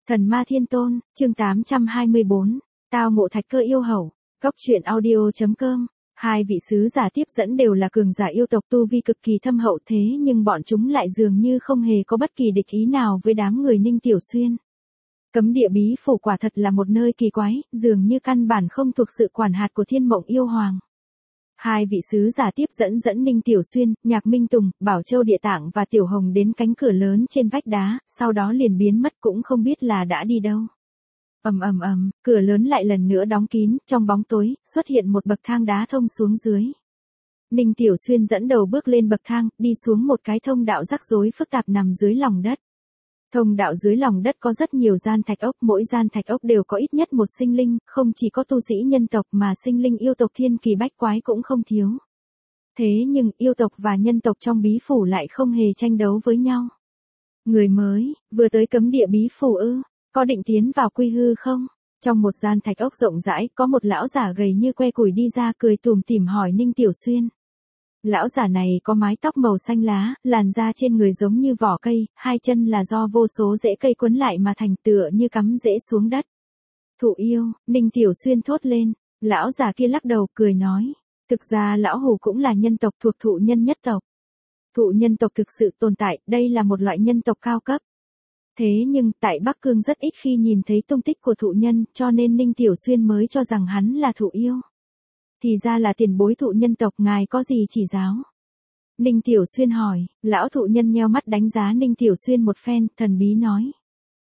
Thần ma thiên tôn, chương 824, tao ngộ thạch cơ yêu hầu, góc truyện audio.com. Hai vị sứ giả tiếp dẫn đều là cường giả yêu tộc tu vi cực kỳ thâm hậu, thế nhưng bọn chúng lại dường như không hề có bất kỳ địch ý nào với đám người Ninh Tiểu Xuyên. Cấm địa bí phủ quả thật là một nơi kỳ quái, dường như căn bản không thuộc sự quản hạt của Thiên Mộng Yêu Hoàng. Hai vị sứ giả tiếp dẫn Ninh Tiểu Xuyên, Nhạc Minh Tùng, Bảo Châu Địa Tạng và Tiểu Hồng đến cánh cửa lớn trên vách đá, sau đó liền biến mất, cũng không biết là đã đi đâu. Cửa lớn lại lần nữa đóng kín, trong bóng tối, xuất hiện một bậc thang đá thông xuống dưới. Ninh Tiểu Xuyên dẫn đầu bước lên bậc thang, đi xuống một cái thông đạo rắc rối phức tạp nằm dưới lòng đất. Thông đạo dưới lòng đất có rất nhiều gian thạch ốc, mỗi gian thạch ốc đều có ít nhất một sinh linh, không chỉ có tu sĩ nhân tộc mà sinh linh yêu tộc thiên kỳ bách quái cũng không thiếu. Thế nhưng yêu tộc và nhân tộc trong bí phủ lại không hề tranh đấu với nhau. Người mới, vừa tới cấm địa bí phủ ư, có định tiến vào quy hư không? Trong một gian thạch ốc rộng rãi, có một lão giả gầy như que củi đi ra, cười tủm tỉm hỏi Ninh Tiểu Xuyên. Lão giả này có mái tóc màu xanh lá, làn da trên người giống như vỏ cây, hai chân là do vô số rễ cây quấn lại mà thành, tựa như cắm rễ xuống đất. Thụ yêu, Ninh Tiểu Xuyên thốt lên. Lão giả kia lắc đầu cười nói, thực ra lão hủ cũng là nhân tộc thuộc thụ nhân nhất tộc. Thụ nhân tộc thực sự tồn tại, đây là một loại nhân tộc cao cấp. Thế nhưng tại Bắc Cương rất ít khi nhìn thấy tung tích của thụ nhân, cho nên Ninh Tiểu Xuyên mới cho rằng hắn là thụ yêu. Thì ra là tiền bối thụ nhân tộc, ngài có gì chỉ giáo? Ninh Tiểu Xuyên hỏi. Lão thụ nhân nheo mắt đánh giá Ninh Tiểu Xuyên một phen, thần bí nói.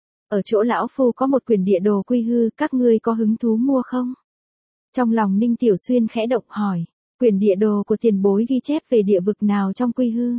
Ở chỗ lão phu có một quyển địa đồ quy hư, các ngươi có hứng thú mua không? Trong lòng Ninh Tiểu Xuyên khẽ động hỏi. Quyển địa đồ của tiền bối ghi chép về địa vực nào trong quy hư?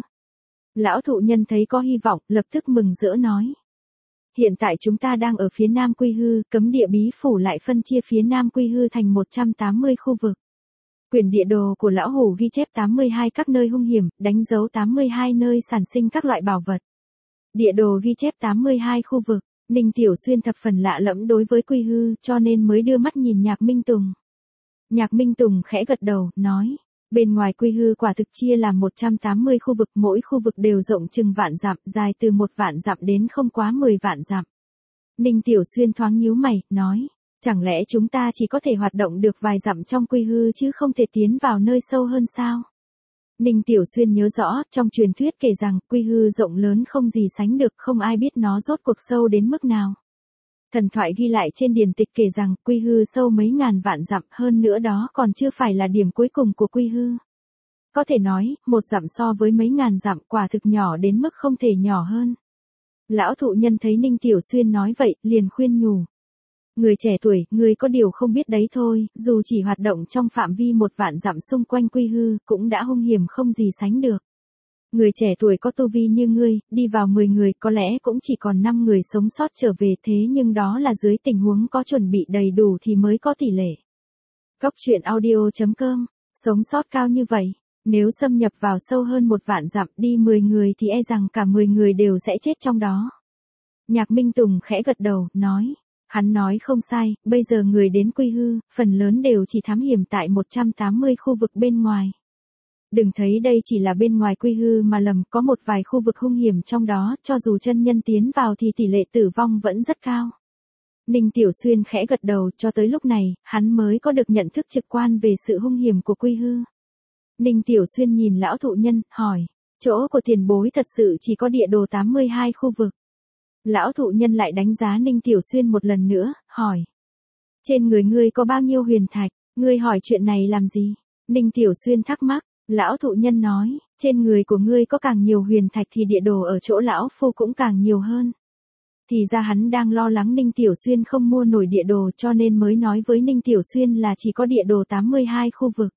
Lão thụ nhân thấy có hy vọng, lập tức mừng rỡ nói. Hiện tại chúng ta đang ở phía nam quy hư, cấm địa bí phủ lại phân chia phía nam quy hư thành 180 khu vực. Quyển địa đồ của lão hủ ghi chép 82 các nơi hung hiểm, đánh dấu 82 nơi sản sinh các loại bảo vật. Địa đồ ghi chép 82 khu vực, Ninh Tiểu Xuyên thập phần lạ lẫm đối với quy hư, cho nên mới đưa mắt nhìn Nhạc Minh Tùng. Nhạc Minh Tùng khẽ gật đầu, nói, bên ngoài quy hư quả thực chia làm 180 khu vực, mỗi khu vực đều rộng chừng vạn dặm, dài từ 1 vạn dặm đến không quá 10 vạn dặm. Ninh Tiểu Xuyên thoáng nhíu mày, nói, chẳng lẽ chúng ta chỉ có thể hoạt động được vài dặm trong quy hư chứ không thể tiến vào nơi sâu hơn sao? Ninh Tiểu Xuyên nhớ rõ, trong truyền thuyết kể rằng, quy hư rộng lớn không gì sánh được, không ai biết nó rốt cuộc sâu đến mức nào. Thần thoại ghi lại trên điển tịch kể rằng, quy hư sâu mấy ngàn vạn dặm, hơn nữa đó còn chưa phải là điểm cuối cùng của quy hư. Có thể nói, 1 dặm so với mấy ngàn dặm quả thực nhỏ đến mức không thể nhỏ hơn. Lão thụ nhân thấy Ninh Tiểu Xuyên nói vậy, liền khuyên nhủ. Người trẻ tuổi, người có điều không biết đấy thôi, dù chỉ hoạt động trong phạm vi 1 vạn dặm xung quanh quy hư, cũng đã hung hiểm không gì sánh được. Người trẻ tuổi có tu vi như ngươi, đi vào 10 người có lẽ cũng chỉ còn 5 người sống sót trở về, thế nhưng đó là dưới tình huống có chuẩn bị đầy đủ thì mới có tỷ lệ. Góc truyện audio.com, sống sót cao như vậy, nếu xâm nhập vào sâu hơn 1 vạn dặm đi 10 người thì e rằng cả 10 người đều sẽ chết trong đó. Nhạc Minh Tùng khẽ gật đầu, nói. Hắn nói không sai, bây giờ người đến quy hư, phần lớn đều chỉ thám hiểm tại 180 khu vực bên ngoài. Đừng thấy đây chỉ là bên ngoài quy hư mà lầm, có một vài khu vực hung hiểm trong đó, cho dù chân nhân tiến vào thì tỷ lệ tử vong vẫn rất cao. Ninh Tiểu Xuyên khẽ gật đầu, cho tới lúc này, hắn mới có được nhận thức trực quan về sự hung hiểm của quy hư. Ninh Tiểu Xuyên nhìn lão thụ nhân, hỏi, chỗ của tiền bối thật sự chỉ có địa đồ 82 khu vực. Lão thụ nhân lại đánh giá Ninh Tiểu Xuyên một lần nữa, hỏi. Trên người ngươi có bao nhiêu huyền thạch, ngươi hỏi chuyện này làm gì? Ninh Tiểu Xuyên thắc mắc, lão thụ nhân nói, trên người của ngươi có càng nhiều huyền thạch thì địa đồ ở chỗ lão phu cũng càng nhiều hơn. Thì ra hắn đang lo lắng Ninh Tiểu Xuyên không mua nổi địa đồ cho nên mới nói với Ninh Tiểu Xuyên là chỉ có địa đồ 82 khu vực.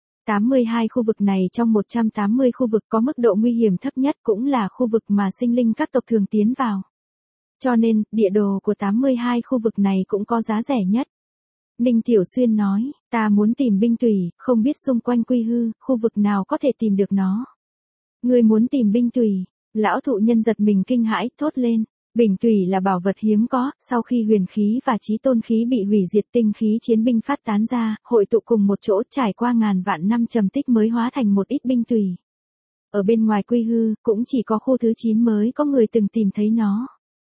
82 khu vực này trong 180 khu vực có mức độ nguy hiểm thấp nhất, cũng là khu vực mà sinh linh các tộc thường tiến vào. Cho nên, địa đồ của 82 khu vực này cũng có giá rẻ nhất. Ninh Tiểu Xuyên nói, ta muốn tìm binh tùy, không biết xung quanh quy hư, khu vực nào có thể tìm được nó. Ngươi muốn tìm binh tùy, lão thụ nhân giật mình kinh hãi, thốt lên. Bình tùy là bảo vật hiếm có, sau khi huyền khí và chí tôn khí bị hủy diệt, tinh khí chiến binh phát tán ra, hội tụ cùng một chỗ, trải qua ngàn vạn năm trầm tích mới hóa thành một ít binh tùy. Ở bên ngoài quy hư, cũng chỉ có khu thứ 9 mới có người từng tìm thấy nó.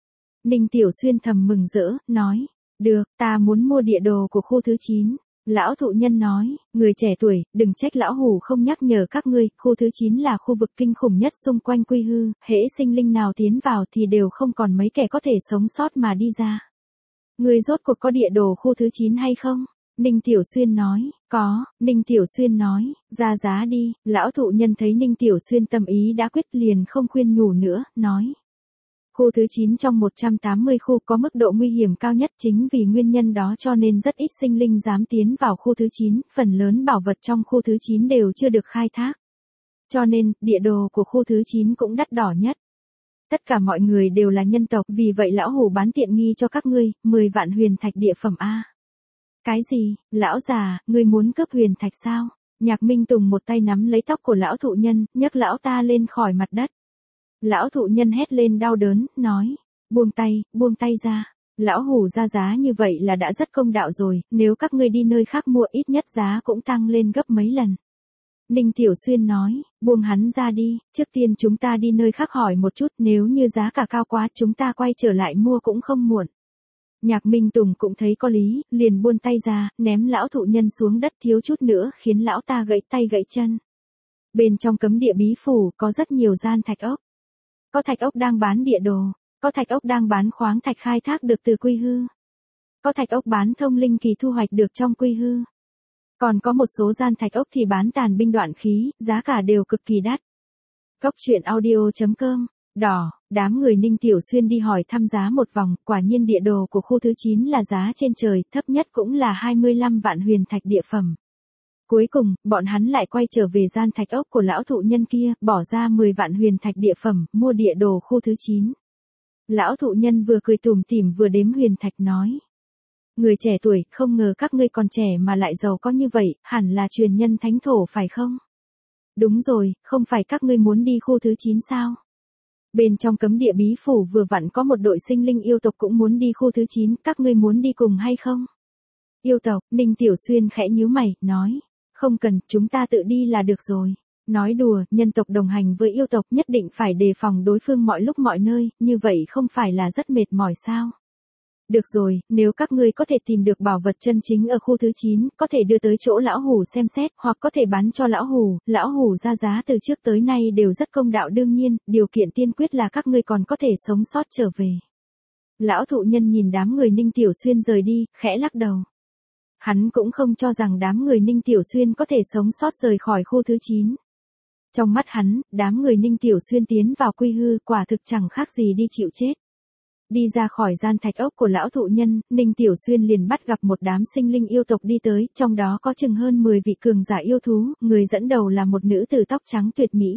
Ninh Tiểu Xuyên thầm mừng rỡ, nói, được, ta muốn mua địa đồ của khu thứ 9. Lão thụ nhân nói, người trẻ tuổi, đừng trách lão hủ không nhắc nhở các ngươi, khu thứ 9 là khu vực kinh khủng nhất xung quanh Quy Hư, hễ sinh linh nào tiến vào thì đều không còn mấy kẻ có thể sống sót mà đi ra. Ngươi rốt cuộc có địa đồ khu thứ 9 hay không? Ninh Tiểu Xuyên nói, có. Ninh Tiểu Xuyên nói, ra giá đi. Lão thụ nhân thấy Ninh Tiểu Xuyên tâm ý đã quyết liền không khuyên nhủ nữa, nói. Khu thứ 9 trong 180 khu có mức độ nguy hiểm cao nhất, chính vì nguyên nhân đó cho nên rất ít sinh linh dám tiến vào khu thứ 9, phần lớn bảo vật trong khu thứ 9 đều chưa được khai thác. Cho nên, địa đồ của khu thứ 9 cũng đắt đỏ nhất. Tất cả mọi người đều là nhân tộc, vì vậy lão hủ bán tiện nghi cho các ngươi, 10 vạn huyền thạch địa phẩm A. Cái gì, lão già, ngươi muốn cướp huyền thạch sao? Nhạc Minh Tùng một tay nắm lấy tóc của lão thụ nhân, nhấc lão ta lên khỏi mặt đất. Lão thụ nhân hét lên đau đớn, nói, buông tay ra. Lão hủ ra giá như vậy là đã rất công đạo rồi, nếu các ngươi đi nơi khác mua ít nhất giá cũng tăng lên gấp mấy lần. Ninh Tiểu Xuyên nói, buông hắn ra đi, trước tiên chúng ta đi nơi khác hỏi một chút, nếu như giá cả cao quá chúng ta quay trở lại mua cũng không muộn. Nhạc Minh Tùng cũng thấy có lý, liền buông tay ra, ném lão thụ nhân xuống đất thiếu chút nữa khiến lão ta gãy tay gãy chân. Bên trong cấm địa bí phủ có rất nhiều gian thạch ốc. Có thạch ốc đang bán địa đồ, có thạch ốc đang bán khoáng thạch khai thác được từ Quy Hư. Có thạch ốc bán thông linh kỳ thu hoạch được trong Quy Hư. Còn có một số gian thạch ốc thì bán tàn binh đoạn khí, giá cả đều cực kỳ đắt. Góc truyện audio.com, đỏ, đám người Ninh Tiểu Xuyên đi hỏi thăm giá một vòng, quả nhiên địa đồ của khu thứ 9 là giá trên trời, thấp nhất cũng là 25 vạn huyền thạch địa phẩm. Cuối cùng, bọn hắn lại quay trở về gian thạch ốc của lão thụ nhân kia, bỏ ra 10 vạn huyền thạch địa phẩm, mua địa đồ khu thứ 9. Lão thụ nhân vừa cười tủm tỉm vừa đếm huyền thạch nói. Người trẻ tuổi, không ngờ các ngươi còn trẻ mà lại giàu có như vậy, hẳn là truyền nhân thánh thổ phải không? Đúng rồi, không phải các ngươi muốn đi khu thứ 9 sao? Bên trong cấm địa bí phủ vừa vặn có một đội sinh linh yêu tộc cũng muốn đi khu thứ 9, các ngươi muốn đi cùng hay không? Yêu tộc, Ninh Tiểu Xuyên khẽ nhíu mày, nói. Không cần, chúng ta tự đi là được rồi. Nói đùa, nhân tộc đồng hành với yêu tộc nhất định phải đề phòng đối phương mọi lúc mọi nơi, như vậy không phải là rất mệt mỏi sao? Được rồi, nếu các ngươi có thể tìm được bảo vật chân chính ở khu thứ 9, có thể đưa tới chỗ lão hủ xem xét, hoặc có thể bán cho lão hủ ra giá từ trước tới nay đều rất công đạo đương nhiên, điều kiện tiên quyết là các ngươi còn có thể sống sót trở về. Lão thụ nhân nhìn đám người Ninh Tiểu Xuyên rời đi, khẽ lắc đầu. Hắn cũng không cho rằng đám người Ninh Tiểu Xuyên có thể sống sót rời khỏi khu thứ 9. Trong mắt hắn, đám người Ninh Tiểu Xuyên tiến vào Quy Hư quả thực chẳng khác gì đi chịu chết. Đi ra khỏi gian thạch ốc của lão thụ nhân, Ninh Tiểu Xuyên liền bắt gặp một đám sinh linh yêu tộc đi tới, trong đó có chừng hơn 10 vị cường giả yêu thú, người dẫn đầu là một nữ tử tóc trắng tuyệt mỹ.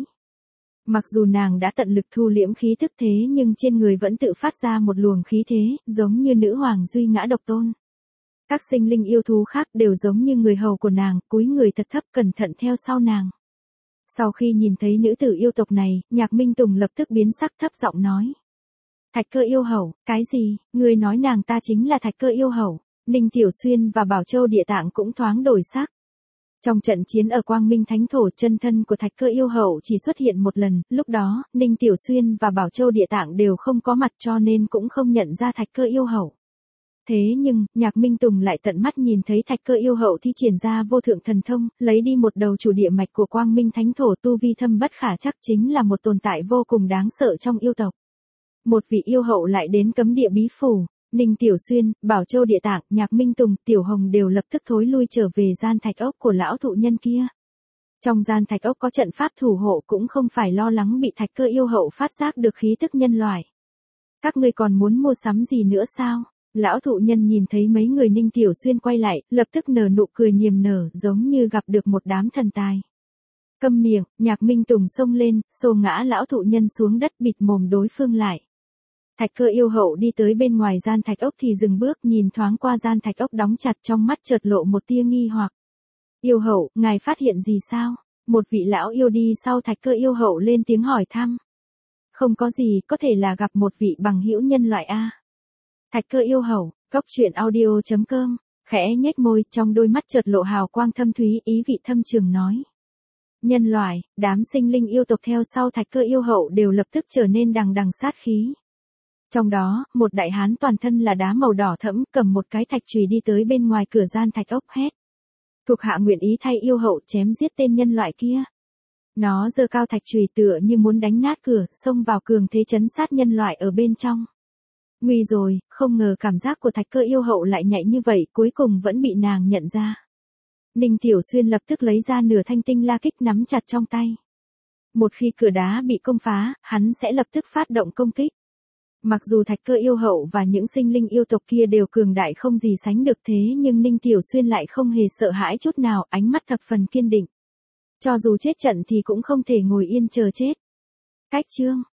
Mặc dù nàng đã tận lực thu liễm khí tức thế nhưng trên người vẫn tự phát ra một luồng khí thế, giống như nữ hoàng duy ngã độc tôn. Các sinh linh yêu thú khác đều giống như người hầu của nàng, cúi người thật thấp cẩn thận theo sau nàng. Sau khi nhìn thấy nữ tử yêu tộc này, Nhạc Minh Tùng lập tức biến sắc thấp giọng nói. Thạch Cơ yêu hầu, cái gì, ngươi nói nàng ta chính là Thạch Cơ yêu hầu? Ninh Tiểu Xuyên và Bảo Châu Địa Tạng cũng thoáng đổi sắc. Trong trận chiến ở Quang Minh Thánh Thổ, chân thân của Thạch Cơ yêu hầu chỉ xuất hiện một lần, lúc đó, Ninh Tiểu Xuyên và Bảo Châu Địa Tạng đều không có mặt cho nên cũng không nhận ra Thạch Cơ yêu hầu. Thế nhưng, Nhạc Minh Tùng lại tận mắt nhìn thấy Thạch Cơ yêu hậu thi triển ra vô thượng thần thông, lấy đi một đầu chủ địa mạch của Quang Minh Thánh Thổ, tu vi thâm bất khả trắc, chính là một tồn tại vô cùng đáng sợ trong yêu tộc. Một vị yêu hậu lại đến cấm địa bí phủ, Ninh Tiểu Xuyên, Bảo Châu Địa Tạng, Nhạc Minh Tùng, Tiểu Hồng đều lập tức thối lui trở về gian thạch ốc của lão thụ nhân kia. Trong gian thạch ốc có trận pháp thủ hộ cũng không phải lo lắng bị Thạch Cơ yêu hậu phát giác được khí tức nhân loại. Các ngươi còn muốn mua sắm gì nữa sao? Lão thụ nhân nhìn thấy mấy người Ninh Tiểu Xuyên quay lại, lập tức nở nụ cười niềm nở, giống như gặp được một đám thần tài. Câm miệng, Nhạc Minh Tùng xông lên, xô ngã lão thụ nhân xuống đất, bịt mồm đối phương lại. Thạch Cơ yêu hậu đi tới bên ngoài gian thạch ốc thì dừng bước, nhìn thoáng qua gian thạch ốc đóng chặt, trong mắt chợt lộ một tia nghi hoặc. Yêu hậu, ngài phát hiện gì sao? Một vị lão yêu đi sau Thạch Cơ yêu hậu lên tiếng hỏi thăm. Không có gì, có thể là gặp một vị bằng hữu nhân loại a. Thạch Cơ yêu hậu, góc truyện audio.com, khẽ nhếch môi, trong đôi mắt chợt lộ hào quang thâm thúy, ý vị thâm trường nói. Nhân loại, đám sinh linh yêu tộc theo sau Thạch Cơ yêu hậu đều lập tức trở nên đằng đằng sát khí. Trong đó, một đại hán toàn thân là đá màu đỏ thẫm, cầm một cái thạch chùy đi tới bên ngoài cửa gian thạch ốc hét. Thuộc hạ nguyện ý thay yêu hậu chém giết tên nhân loại kia. Nó giơ cao thạch chùy tựa như muốn đánh nát cửa, xông vào cường thế chấn sát nhân loại ở bên trong. Nguy rồi, không ngờ cảm giác của thạch cơ yêu hậu lại nhạy như vậy, cuối cùng vẫn bị nàng nhận ra. Ninh Tiểu Xuyên lập tức lấy ra nửa thanh tinh la kích nắm chặt trong tay. Một khi cửa đá bị công phá, hắn sẽ lập tức phát động công kích. Mặc dù thạch cơ yêu hậu và những sinh linh yêu tộc kia đều cường đại không gì sánh được thế nhưng Ninh Tiểu Xuyên lại không hề sợ hãi chút nào, ánh mắt thập phần kiên định. Cho dù chết trận thì cũng không thể ngồi yên chờ chết. Cách chương